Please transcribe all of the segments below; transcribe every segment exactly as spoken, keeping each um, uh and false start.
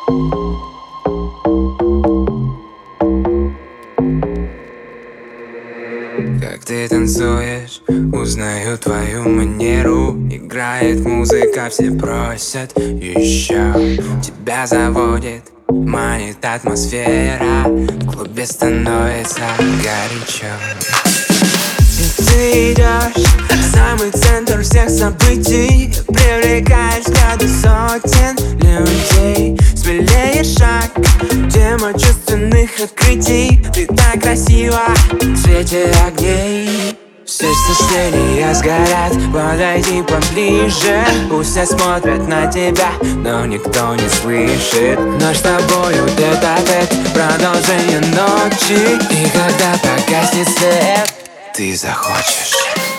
Как ты танцуешь, узнаю твою манеру. Играет музыка, все просят еще. Тебя заводит, манит атмосфера. В клубе становится горячо. И ты идешь в самый центр всех событий, привлекаешь взгляды сотен людей. Смелее шаг, тема чувственных открытий. Ты так красива в свете огней. Все соседи сгорят, подойди поближе. Пусть все смотрят на тебя, но никто не слышит. Ночь с тобою тет-а-тет, продолжение ночи. И когда погаснет свет, ты захочешь.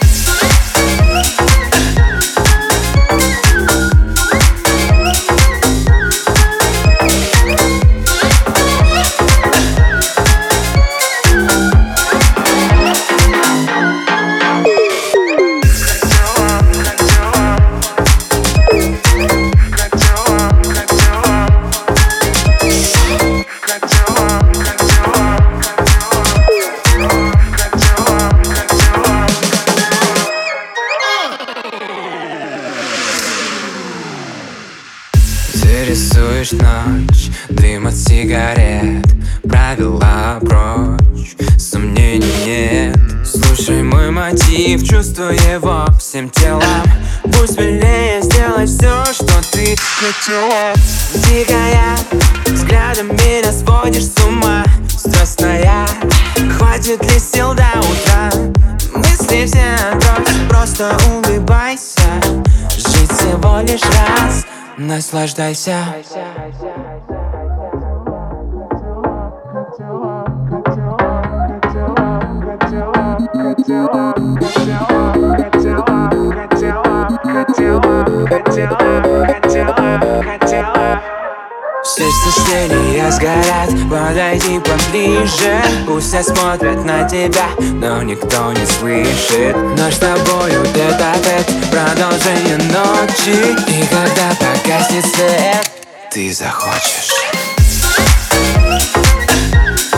Ты рисуешь ночь, дым от сигарет, правила прочь, сомнений нет. Слушай мой мотив, чувствуй его всем телом. Пусть смелее сделай все, что ты хотела. Дикая, взглядом меня сводишь с ума. Страстная, хватит ли сил до утра? Мысли все отбрось, просто улыбайся. Жить всего лишь раз, наслаждайся. Все соседи сгорят, подойди поближе. Пусть все смотрят на тебя, но никто не слышит. Ночь с тобою тет-а-тет, продолжение ночи. И когда погаснет свет, ты захочешь.